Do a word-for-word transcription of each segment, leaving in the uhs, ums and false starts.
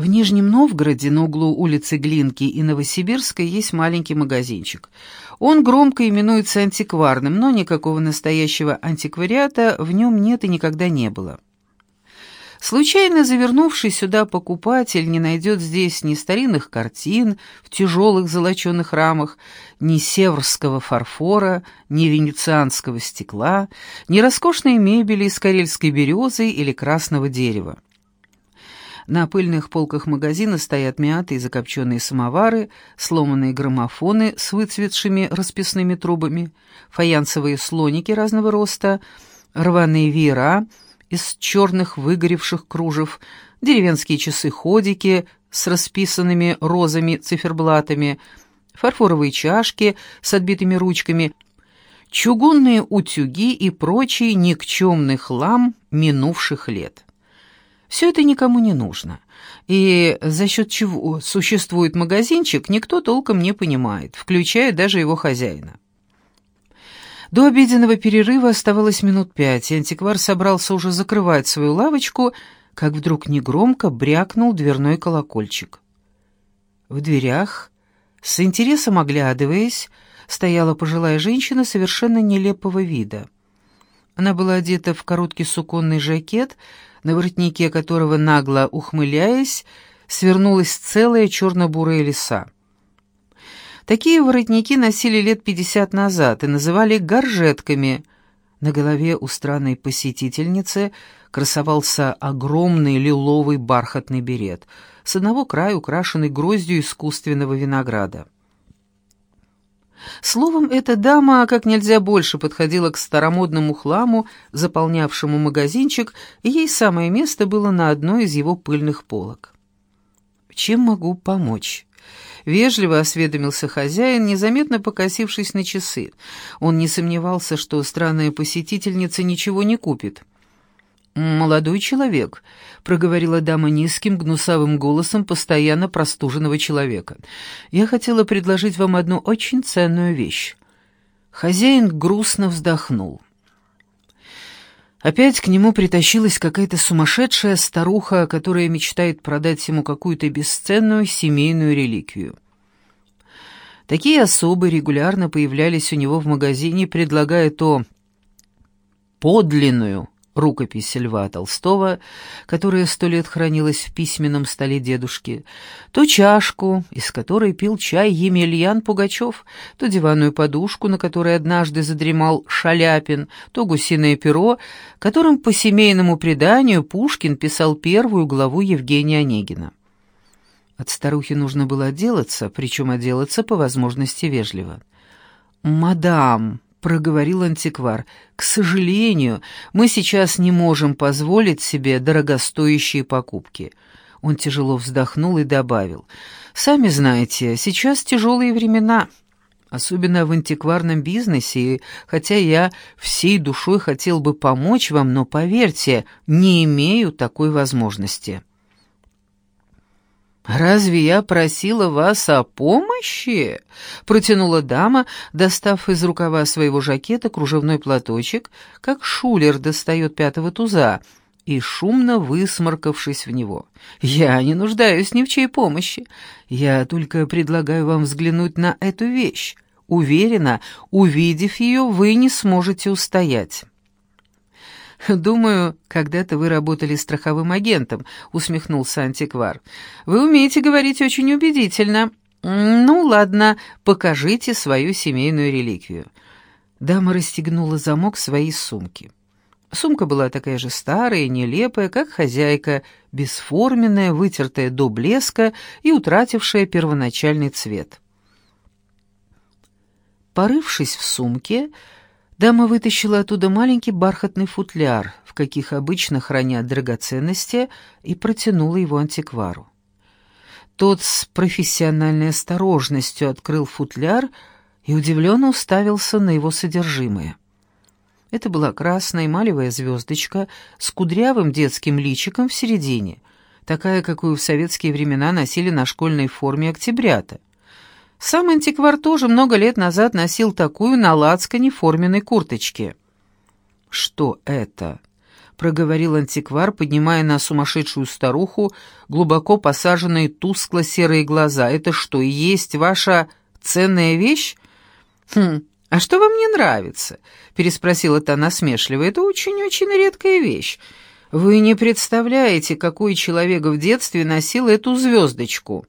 В Нижнем Новгороде на углу улицы Глинки и Новосибирской есть маленький магазинчик. Он громко именуется антикварным, но никакого настоящего антиквариата в нем нет и никогда не было. Случайно завернувший сюда покупатель не найдет здесь ни старинных картин в тяжелых золоченых рамах, ни севрского фарфора, ни венецианского стекла, ни роскошной мебели из карельской березы или красного дерева. На пыльных полках магазина стоят мятые закопченные самовары, сломанные граммофоны с выцветшими расписными трубами, фаянсовые слоники разного роста, рваные веера из черных выгоревших кружев, деревенские часы-ходики с расписанными розами циферблатами, фарфоровые чашки с отбитыми ручками, чугунные утюги и прочий никчемный хлам минувших лет. Все это никому не нужно, и за счет чего существует магазинчик, никто толком не понимает, включая даже его хозяина. До обеденного перерыва оставалось минут пять, и антиквар собрался уже закрывать свою лавочку, как вдруг негромко брякнул дверной колокольчик. В дверях, с интересом оглядываясь, стояла пожилая женщина совершенно нелепого вида. Она была одета в короткий суконный жакет, на воротнике которого, нагло ухмыляясь, свернулась целая черно-бурая лиса. Такие воротники носили лет пятьдесят назад и называли горжетками. На голове у странной посетительницы красовался огромный лиловый бархатный берет, с одного края украшенный гроздью искусственного винограда. Словом, эта дама как нельзя больше подходила к старомодному хламу, заполнявшему магазинчик, и ей самое место было на одной из его пыльных полок. «Чем могу помочь?» Вежливо осведомился хозяин, незаметно покосившись на часы. Он не сомневался, что странная посетительница ничего не купит. «Молодой человек», — проговорила дама низким, гнусавым голосом постоянно простуженного человека, — «я хотела предложить вам одну очень ценную вещь». Хозяин грустно вздохнул. Опять к нему притащилась какая-то сумасшедшая старуха, которая мечтает продать ему какую-то бесценную семейную реликвию. Такие особы регулярно появлялись у него в магазине, предлагая то подлинную рукопись Льва Толстого, которая сто лет хранилась в письменном столе дедушки, то чашку, из которой пил чай Емельян Пугачев, то диванную подушку, на которой однажды задремал Шаляпин, то гусиное перо, которым по семейному преданию Пушкин писал первую главу Евгения Онегина. От старухи нужно было отделаться, причем отделаться по возможности вежливо. «Мадам», — проговорил антиквар, — «к сожалению, мы сейчас не можем позволить себе дорогостоящие покупки». Он тяжело вздохнул и добавил: «Сами знаете, сейчас тяжелые времена, особенно в антикварном бизнесе, и хотя я всей душой хотел бы помочь вам, но, поверьте, не имею такой возможности». «Разве я просила вас о помощи?» — протянула дама, достав из рукава своего жакета кружевной платочек, как шулер достает пятого туза, и шумно высморкавшись в него. «Я не нуждаюсь ни в чьей помощи. Я только предлагаю вам взглянуть на эту вещь. Уверена, увидев ее, вы не сможете устоять». «Думаю, когда-то вы работали страховым агентом», — усмехнулся антиквар. «Вы умеете говорить очень убедительно. Ну, ладно, покажите свою семейную реликвию». Дама расстегнула замок своей сумки. Сумка была такая же старая и нелепая, как хозяйка, бесформенная, вытертая до блеска и утратившая первоначальный цвет. Порывшись в сумке, дама вытащила оттуда маленький бархатный футляр, в каких обычно хранят драгоценности, и протянула его антиквару. Тот с профессиональной осторожностью открыл футляр и удивленно уставился на его содержимое. Это была красная эмалевая звездочка с кудрявым детским личиком в середине, такая, какую в советские времена носили на школьной форме октябрята. Сам антиквар тоже много лет назад носил такую на лацкане форменной курточки. «Что это?» — проговорил антиквар, поднимая на сумасшедшую старуху глубоко посаженные тускло-серые глаза. «Это что, и есть ваша ценная вещь?» «Хм, а что вам не нравится?» — переспросила та насмешливо. «Это очень-очень редкая вещь. Вы не представляете, какой человек в детстве носил эту звездочку».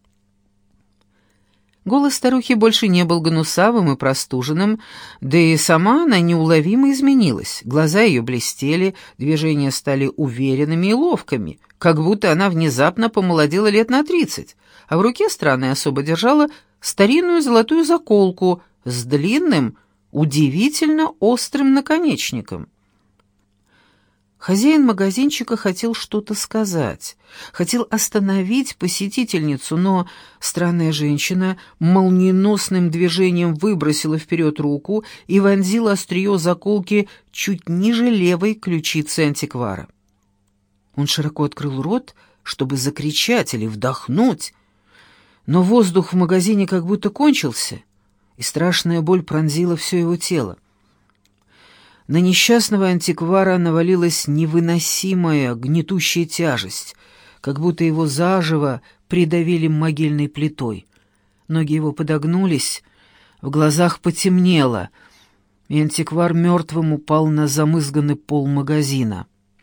Голос старухи больше не был гнусавым и простуженным, да и сама она неуловимо изменилась. Глаза ее блестели, движения стали уверенными и ловкими, как будто она внезапно помолодела лет на тридцать, а в руке странная особа держала старинную золотую заколку с длинным, удивительно острым наконечником. Хозяин магазинчика хотел что-то сказать, хотел остановить посетительницу, но странная женщина молниеносным движением выбросила вперед руку и вонзила острие заколки чуть ниже левой ключицы антиквара. Он широко открыл рот, чтобы закричать или вдохнуть, но воздух в магазине как будто кончился, и страшная боль пронзила все его тело. На несчастного антиквара навалилась невыносимая, гнетущая тяжесть, как будто его заживо придавили могильной плитой. Ноги его подогнулись, в глазах потемнело, и антиквар мертвым упал на замызганный пол магазина.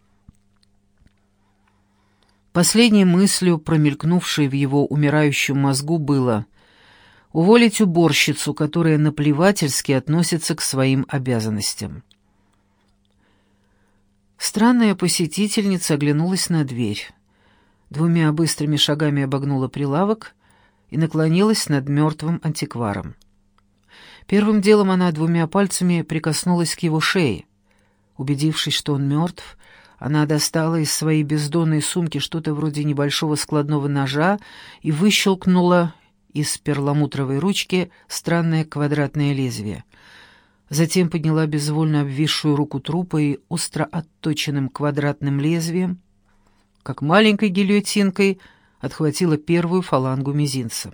Последней мыслью, промелькнувшей в его умирающем мозгу, было уволить уборщицу, которая наплевательски относится к своим обязанностям. Странная посетительница оглянулась на дверь, двумя быстрыми шагами обогнула прилавок и наклонилась над мертвым антикваром. Первым делом она двумя пальцами прикоснулась к его шее. Убедившись, что он мертв, она достала из своей бездонной сумки что-то вроде небольшого складного ножа и выщелкнула из перламутровой ручки странное квадратное лезвие. Затем подняла безвольно обвисшую руку трупа и остро отточенным квадратным лезвием, как маленькой гильотинкой, отхватила первую фалангу мизинца.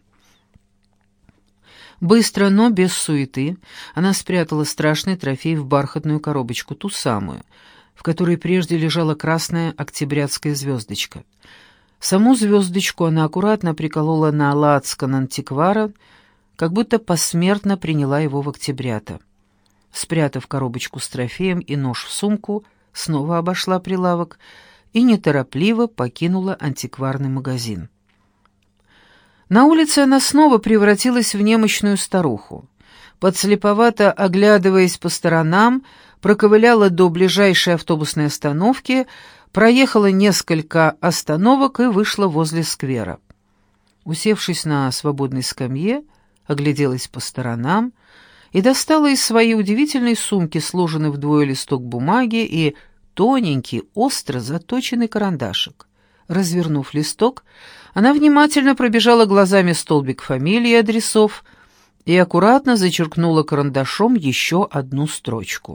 Быстро, но без суеты, она спрятала страшный трофей в бархатную коробочку, ту самую, в которой прежде лежала красная октябрятская звездочка. Саму звездочку она аккуратно приколола на лацкан антиквара, как будто посмертно приняла его в октябрята. Спрятав коробочку с трофеем и нож в сумку, снова обошла прилавок и неторопливо покинула антикварный магазин. На улице она снова превратилась в немощную старуху. Подслеповато оглядываясь по сторонам, проковыляла до ближайшей автобусной остановки, проехала несколько остановок и вышла возле сквера. Усевшись на свободной скамье, огляделась по сторонам и достала из своей удивительной сумки сложенный вдвое листок бумаги и тоненький, остро заточенный карандашик. Развернув листок, она внимательно пробежала глазами столбик фамилий и адресов и аккуратно зачеркнула карандашом еще одну строчку.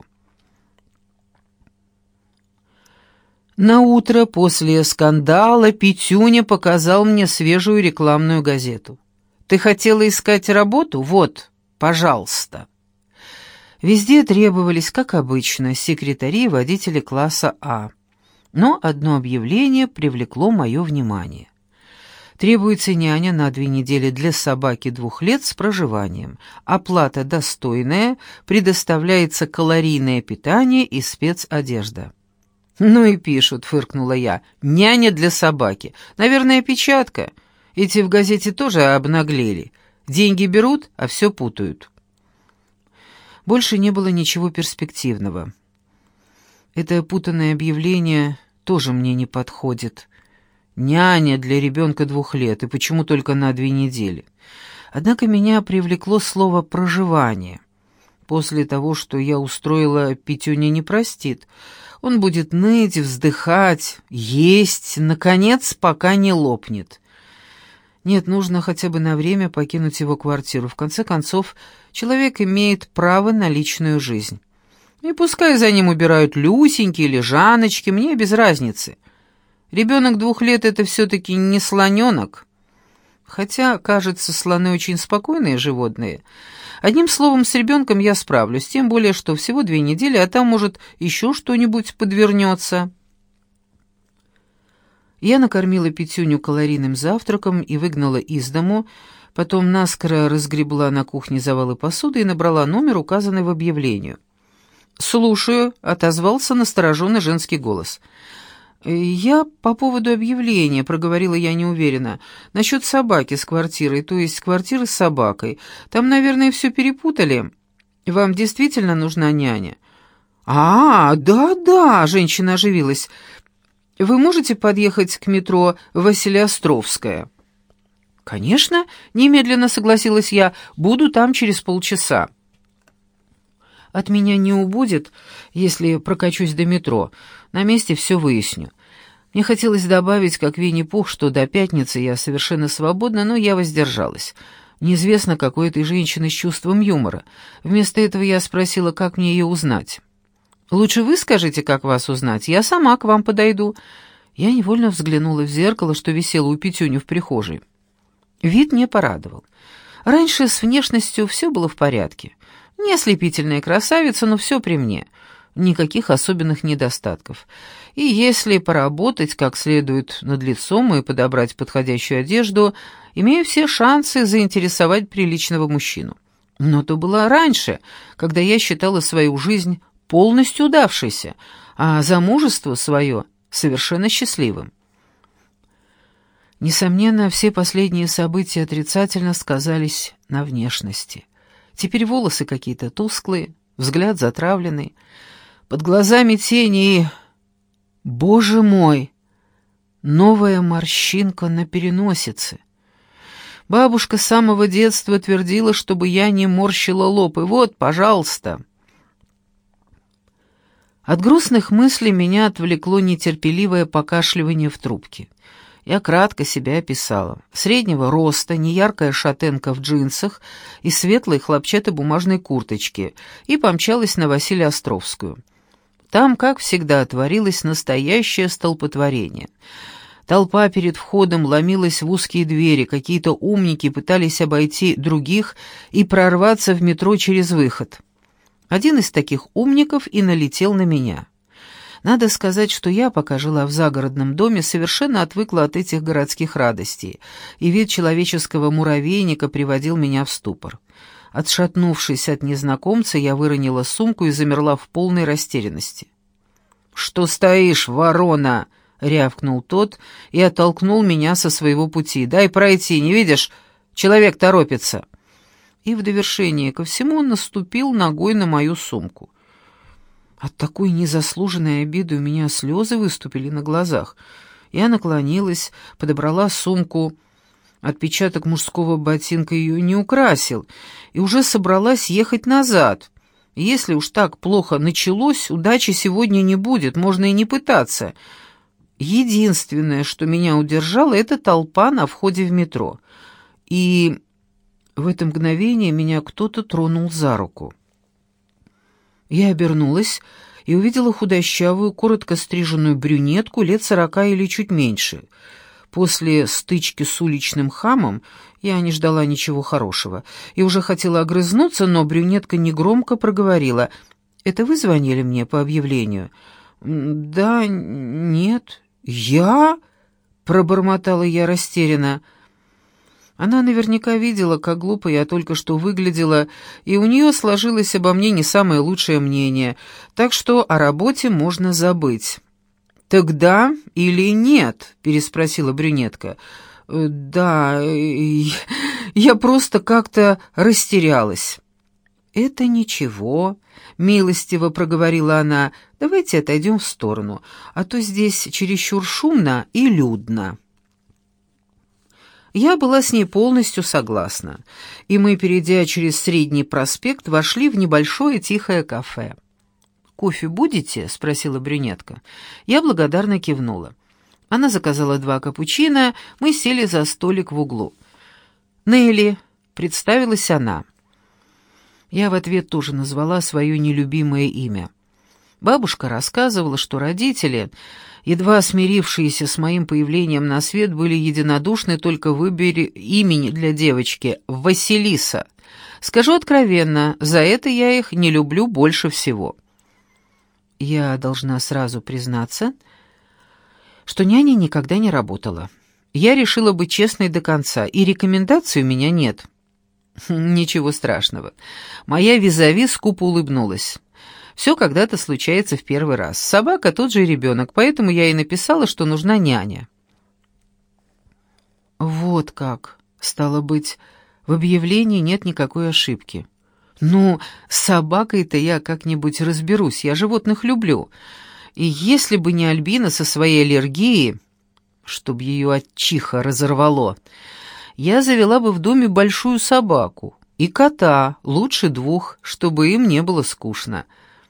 На утро после скандала Петюня показал мне свежую рекламную газету. «Ты хотела искать работу? Вот, пожалуйста». Везде требовались, как обычно, секретари и водители класса А. Но одно объявление привлекло мое внимание. Требуется няня на две недели для собаки двух лет с проживанием. Оплата достойная, предоставляется калорийное питание и спецодежда. «Ну и пишут», — фыркнула я, — «няня для собаки. Наверное, печатка. Эти в газете тоже обнаглели. Деньги берут, а все путают». Больше не было ничего перспективного. Это путанное объявление тоже мне не подходит. Няня для ребенка двух лет, и почему только на две недели? Однако меня привлекло слово «проживание». После того, что я устроила, Петюня не простит. Он будет ныть, вздыхать, есть, наконец, пока не лопнет. Нет, нужно хотя бы на время покинуть его квартиру. В конце концов, человек имеет право на личную жизнь. И пускай за ним убирают Люсеньки или Жаночки, мне без разницы. Ребенок двух лет — это все-таки не слоненок. Хотя, кажется, слоны очень спокойные животные. Одним словом, с ребенком я справлюсь, тем более, что всего две недели, а там, может, еще что-нибудь подвернется. Я накормила Петюню калорийным завтраком и выгнала из дому, потом наскоро разгребла на кухне завалы посуды и набрала номер, указанный в объявлении. «Слушаю», — отозвался настороженный женский голос. «Я по поводу объявления», — проговорила я неуверенно. «Насчет собаки с квартирой, то есть квартиры с собакой. Там, наверное, все перепутали. Вам действительно нужна няня?» «А, да-да», — женщина оживилась. «Вы можете подъехать к метро Василиостровская?» «Конечно», — немедленно согласилась я. «Буду там через полчаса». От меня не убудет, если прокачусь до метро. На месте все выясню. Мне хотелось добавить, как Винни-Пух, что до пятницы я совершенно свободна, но я воздержалась. Неизвестно, какой этой женщины с чувством юмора. Вместо этого я спросила, как мне ее узнать. «Лучше вы скажите, как вас узнать, я сама к вам подойду». Я невольно взглянула в зеркало, что висело у Петюни в прихожей. Вид не порадовал. Раньше с внешностью все было в порядке. Не ослепительная красавица, но все при мне. Никаких особенных недостатков. И если поработать как следует над лицом и подобрать подходящую одежду, имею все шансы заинтересовать приличного мужчину. Но то было раньше, когда я считала свою жизнь полностью удавшейся, а замужество свое совершенно счастливым. Несомненно, все последние события отрицательно сказались на внешности. Теперь волосы какие-то тусклые, взгляд затравленный, под глазами тени и... Боже мой! Новая морщинка на переносице. Бабушка с самого детства твердила, чтобы я не морщила лоб, и вот, пожалуйста. От грустных мыслей меня отвлекло нетерпеливое покашливание в трубке. Я кратко себя описала. Среднего роста, неяркая шатенка в джинсах и светлой хлопчатобумажной курточке, и помчалась на Василиостровскую. Там, как всегда, творилось настоящее столпотворение. Толпа перед входом ломилась в узкие двери, какие-то умники пытались обойти других и прорваться в метро через выход. Один из таких умников и налетел на меня. Надо сказать, что я, пока жила в загородном доме, совершенно отвыкла от этих городских радостей, и вид человеческого муравейника приводил меня в ступор. Отшатнувшись от незнакомца, я выронила сумку и замерла в полной растерянности. «Что стоишь, ворона?» — рявкнул тот и оттолкнул меня со своего пути. «Дай пройти, не видишь? Человек торопится». И в довершение ко всему он наступил ногой на мою сумку. От такой незаслуженной обиды у меня слезы выступили на глазах. Я наклонилась, подобрала сумку. Отпечаток мужского ботинка ее не украсил, и уже собралась ехать назад. Если уж так плохо началось, удачи сегодня не будет, можно и не пытаться. Единственное, что меня удержало, это толпа на входе в метро. И в это мгновение меня кто-то тронул за руку. Я обернулась и увидела худощавую, коротко стриженную брюнетку лет сорока или чуть меньше. После стычки с уличным хамом я не ждала ничего хорошего и уже хотела огрызнуться, но брюнетка негромко проговорила: «Это вы звонили мне по объявлению?» «Да, нет». «Я?» — пробормотала я растерянно. Она наверняка видела, как глупо я только что выглядела, и у нее сложилось обо мне не самое лучшее мнение, так что о работе можно забыть. «Тогда или нет?» — переспросила брюнетка. «Да, я просто как-то растерялась». «Это ничего», — милостиво проговорила она. «Давайте отойдем в сторону, а то здесь чересчур шумно и людно». Я была с ней полностью согласна, и мы, перейдя через Средний проспект, вошли в небольшое тихое кафе. «Кофе будете?» — спросила брюнетка. Я благодарно кивнула. Она заказала два капучино, мы сели за столик в углу. «Нелли», — представилась она. Я в ответ тоже назвала свое нелюбимое имя. Бабушка рассказывала, что родители, едва смирившиеся с моим появлением на свет, были единодушны только в выборе имени для девочки — Василиса. Скажу откровенно, за это я их не люблю больше всего. Я должна сразу признаться, что няней никогда не работала. Я решила быть честной до конца, и рекомендаций у меня нет. Ничего страшного. Моя визави скупо улыбнулась. Все когда-то случается в первый раз. Собака тот же ребенок, поэтому я и написала, что нужна няня. Вот как. Стало быть, в объявлении нет никакой ошибки. Ну, с собакой-то я как-нибудь разберусь, я животных люблю. И если бы не Альбина со своей аллергией, чтоб ее от чиха разорвало, я завела бы в доме большую собаку и кота, лучше двух, чтобы им не было скучно.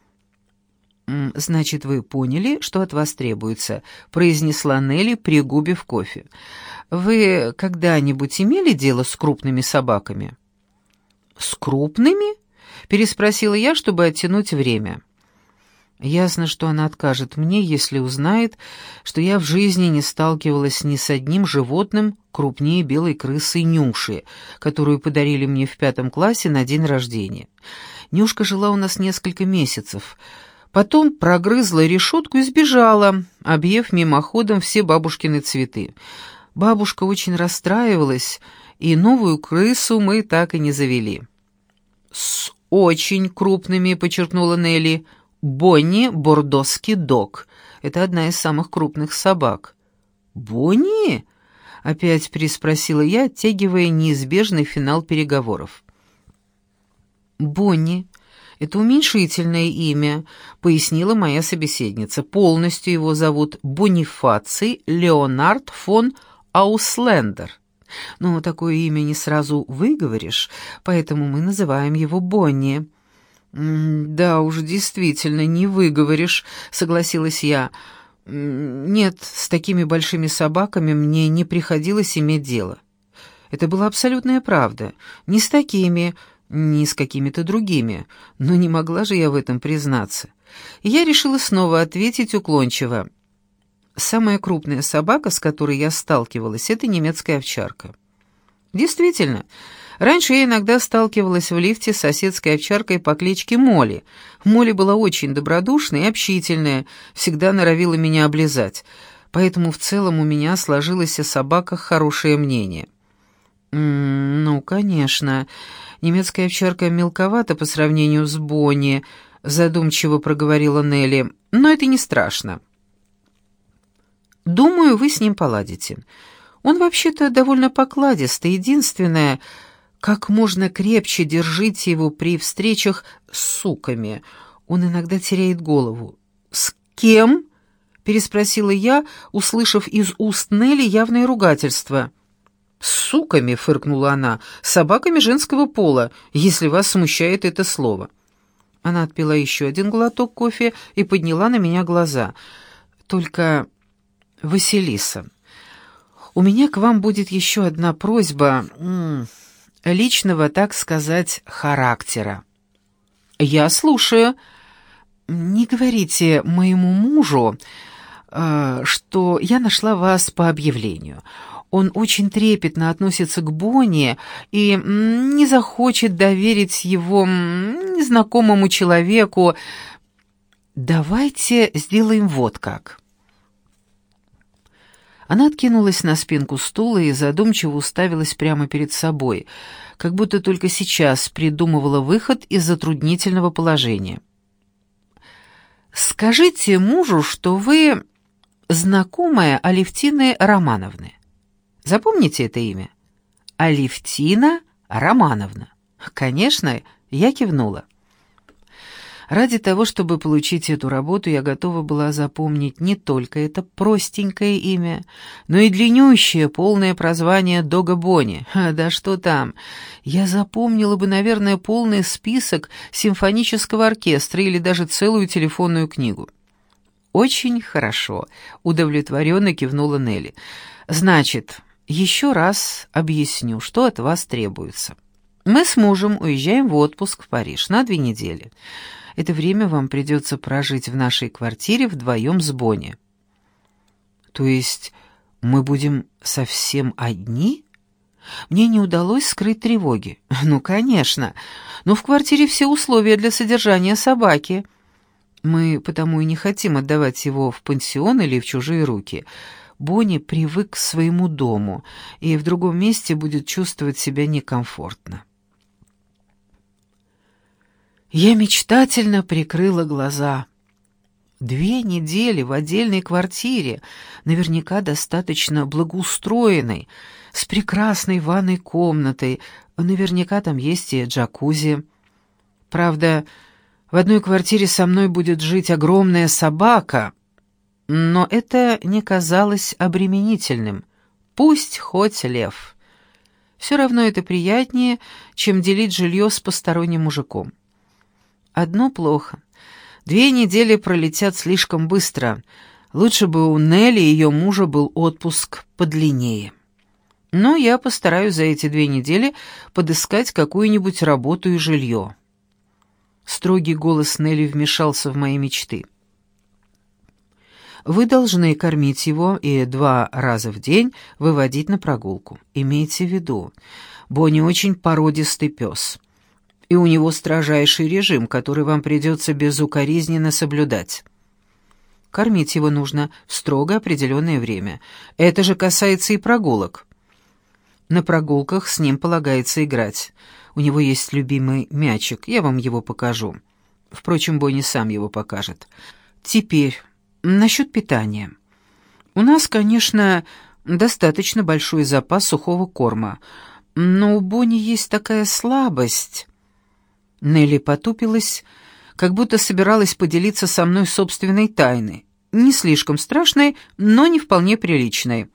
«Значит, вы поняли, что от вас требуется», — произнесла Нелли, пригубив кофе. «Вы когда-нибудь имели дело с крупными собаками?» «С крупными?» — переспросила я, чтобы оттянуть время. Ясно, что она откажет мне, если узнает, что я в жизни не сталкивалась ни с одним животным крупнее белой крысы Нюши, которую подарили мне в пятом классе на день рождения. Нюшка жила у нас несколько месяцев. Потом прогрызла решетку и сбежала, объев мимоходом все бабушкины цветы. Бабушка очень расстраивалась, и новую крысу мы так и не завели. «С очень крупными», — подчеркнула Нелли. «Бонни бордоский дог. Это одна из самых крупных собак». «Бонни?» — опять переспросила я, оттягивая неизбежный финал переговоров. «Бонни. Это уменьшительное имя», — пояснила моя собеседница. «Полностью его зовут Бонифаций Леонард фон Ауслендер. Но такое имя не сразу выговоришь, поэтому мы называем его Бонни». «Да уж, действительно, не выговоришь», — согласилась я. «Нет, с такими большими собаками мне не приходилось иметь дело». Это была абсолютная правда. Не с такими, ни с какими-то другими, но не могла же я в этом признаться. И я решила снова ответить уклончиво. Самая крупная собака, с которой я сталкивалась, это немецкая овчарка. Действительно, раньше я иногда сталкивалась в лифте с соседской овчаркой по кличке Молли. Молли была очень добродушная и общительная, всегда норовила меня облизать, поэтому в целом у меня сложилось о собаках хорошее мнение. «М-м, ну, конечно, немецкая овчарка мелковата по сравнению с Бонни», — задумчиво проговорила Нелли, — «но это не страшно. Думаю, вы с ним поладите. Он вообще-то довольно покладистый. Единственное, как можно крепче держите его при встречах с суками. Он иногда теряет голову». «С кем?» — переспросила я, услышав из уст Нелли явное ругательство. «С суками», — фыркнула она, — «с собаками женского пола, если вас смущает это слово». Она отпила еще один глоток кофе и подняла на меня глаза. «Только, Василиса, у меня к вам будет еще одна просьба м -м, личного, так сказать, характера». «Я слушаю». «Не говорите моему мужу, э, что я нашла вас по объявлению. Он очень трепетно относится к Бонни и м, не захочет доверить его м, незнакомому человеку. Давайте сделаем вот как». Она откинулась на спинку стула и задумчиво уставилась прямо перед собой, как будто только сейчас придумывала выход из затруднительного положения. «Скажите мужу, что вы знакомая Алевтины Романовны. Запомните это имя? Алевтина Романовна». «Конечно», — я кивнула. Ради того, чтобы получить эту работу, я готова была запомнить не только это простенькое имя, но и длиннющее, полное прозвание Дога Бонни. Да что там, я запомнила бы, наверное, полный список симфонического оркестра или даже целую телефонную книгу. «Очень хорошо», — удовлетворенно кивнула Нелли. «Значит, еще раз объясню, что от вас требуется. Мы с мужем уезжаем в отпуск в Париж на две недели. Это время вам придется прожить в нашей квартире вдвоем с Бонни». «То есть мы будем совсем одни?» Мне не удалось скрыть тревоги. «Ну, конечно. Но в квартире все условия для содержания собаки. Мы потому и не хотим отдавать его в пансион или в чужие руки. Бонни привык к своему дому и в другом месте будет чувствовать себя некомфортно». Я мечтательно прикрыла глаза. Две недели в отдельной квартире, наверняка достаточно благоустроенной, с прекрасной ванной комнатой, наверняка там есть и джакузи. Правда, в одной квартире со мной будет жить огромная собака, но это не казалось обременительным. Пусть хоть лев. Все равно это приятнее, чем делить жилье с посторонним мужиком. Одно плохо. Две недели пролетят слишком быстро. Лучше бы у Нелли и ее мужа был отпуск подлиннее. Но я постараюсь за эти две недели подыскать какую-нибудь работу и жилье. Строгий голос Нелли вмешался в мои мечты. «Вы должны кормить его и два раза в день выводить на прогулку. Имейте в виду, Бонни очень породистый пес, и у него строжайший режим, который вам придется безукоризненно соблюдать. Кормить его нужно в строго определенное время. Это же касается и прогулок. На прогулках с ним полагается играть. У него есть любимый мячик, я вам его покажу. Впрочем, Бонни сам его покажет. Теперь насчет питания. У нас, конечно, достаточно большой запас сухого корма, но у Бонни есть такая слабость». Нелли потупилась, как будто собиралась поделиться со мной собственной тайной, не слишком страшной, но не вполне приличной.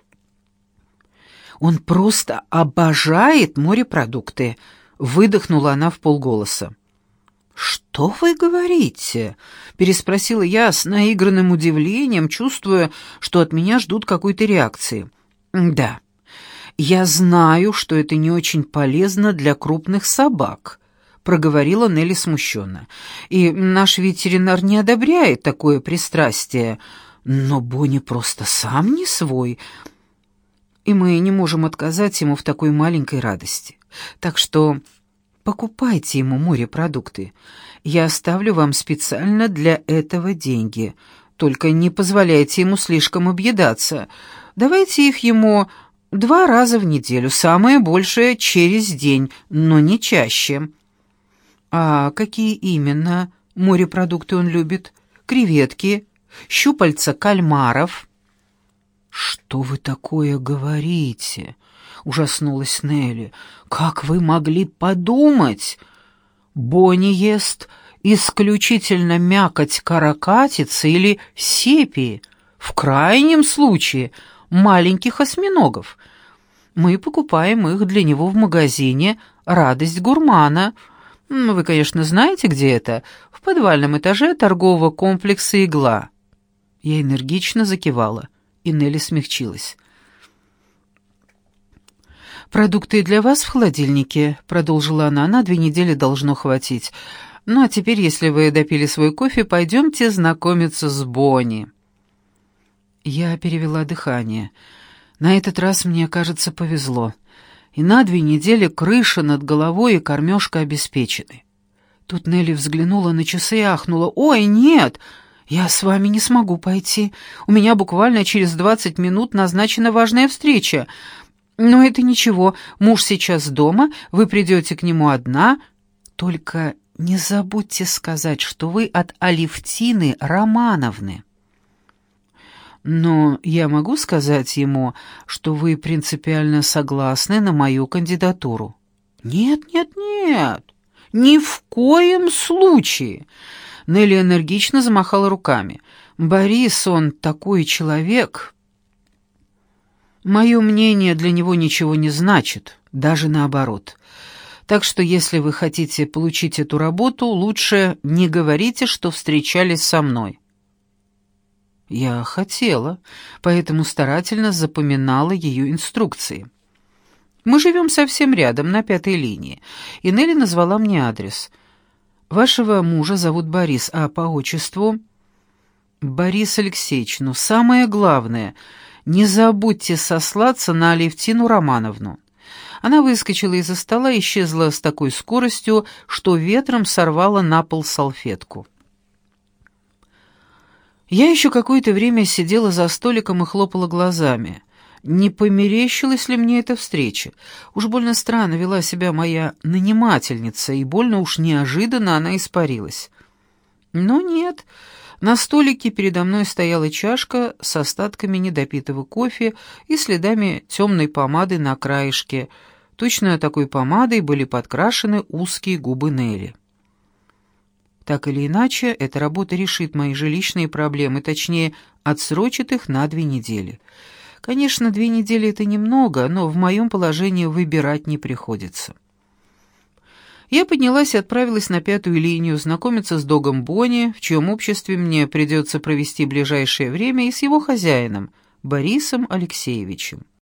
«Он просто обожает морепродукты», — выдохнула она вполголоса. «Что вы говорите?» — переспросила я с наигранным удивлением, чувствуя, что от меня ждут какой-то реакции. «Да, я знаю, что это не очень полезно для крупных собак», — проговорила Нелли смущенно. «И наш ветеринар не одобряет такое пристрастие, но Бонни просто сам не свой, и мы не можем отказать ему в такой маленькой радости. Так что покупайте ему морепродукты. Я оставлю вам специально для этого деньги. Только не позволяйте ему слишком объедаться. Давайте их ему два раза в неделю, самое большее через день, но не чаще». «А какие именно морепродукты он любит? Креветки, щупальца кальмаров?» «Что вы такое говорите?» — ужаснулась Нелли. «Как вы могли подумать? Бонни ест исключительно мякоть каракатицы или сепии, в крайнем случае маленьких осьминогов. Мы покупаем их для него в магазине «Радость гурмана». Вы, конечно, знаете, где это? В подвальном этаже торгового комплекса «Игла». Я энергично закивала, и Нелли смягчилась. «Продукты для вас в холодильнике», — продолжила она, — «на две недели должно хватить. Ну а теперь, если вы допили свой кофе, пойдемте знакомиться с Бонни». Я перевела дыхание. На этот раз, мне кажется, повезло. И на две недели крыша над головой и кормежка обеспечены. Тут Нелли взглянула на часы и ахнула. «Ой, нет, я с вами не смогу пойти. У меня буквально через двадцать минут назначена важная встреча. Но это ничего, муж сейчас дома, вы придете к нему одна. Только не забудьте сказать, что вы от Алевтины Романовны». «Но я могу сказать ему, что вы принципиально согласны на мою кандидатуру?» «Нет, нет, нет, ни в коем случае!» Нелли энергично замахала руками. «Борис, он такой человек. Мое мнение для него ничего не значит, даже наоборот. Так что если вы хотите получить эту работу, лучше не говорите, что встречались со мной». Я хотела, поэтому старательно запоминала ее инструкции. Мы живем совсем рядом, на пятой линии, и Нелли назвала мне адрес. Вашего мужа зовут Борис, а по отчеству? Борис Алексеевич, но самое главное, не забудьте сослаться на Алевтину Романовну. Она выскочила из-за стола и исчезла с такой скоростью, что ветром сорвала на пол салфетку. Я еще какое-то время сидела за столиком и хлопала глазами. Не померещилась ли мне эта встреча? Уж больно странно вела себя моя нанимательница, и больно уж неожиданно она испарилась. Но нет, на столике передо мной стояла чашка с остатками недопитого кофе и следами темной помады на краешке. Точно такой помадой были подкрашены узкие губы Нелли. Так или иначе, эта работа решит мои жилищные проблемы, точнее, отсрочит их на две недели. Конечно, две недели — это немного, но в моем положении выбирать не приходится. Я поднялась и отправилась на пятую линию знакомиться с догом Бонни, в чьем обществе мне придется провести ближайшее время, и с его хозяином, Борисом Алексеевичем.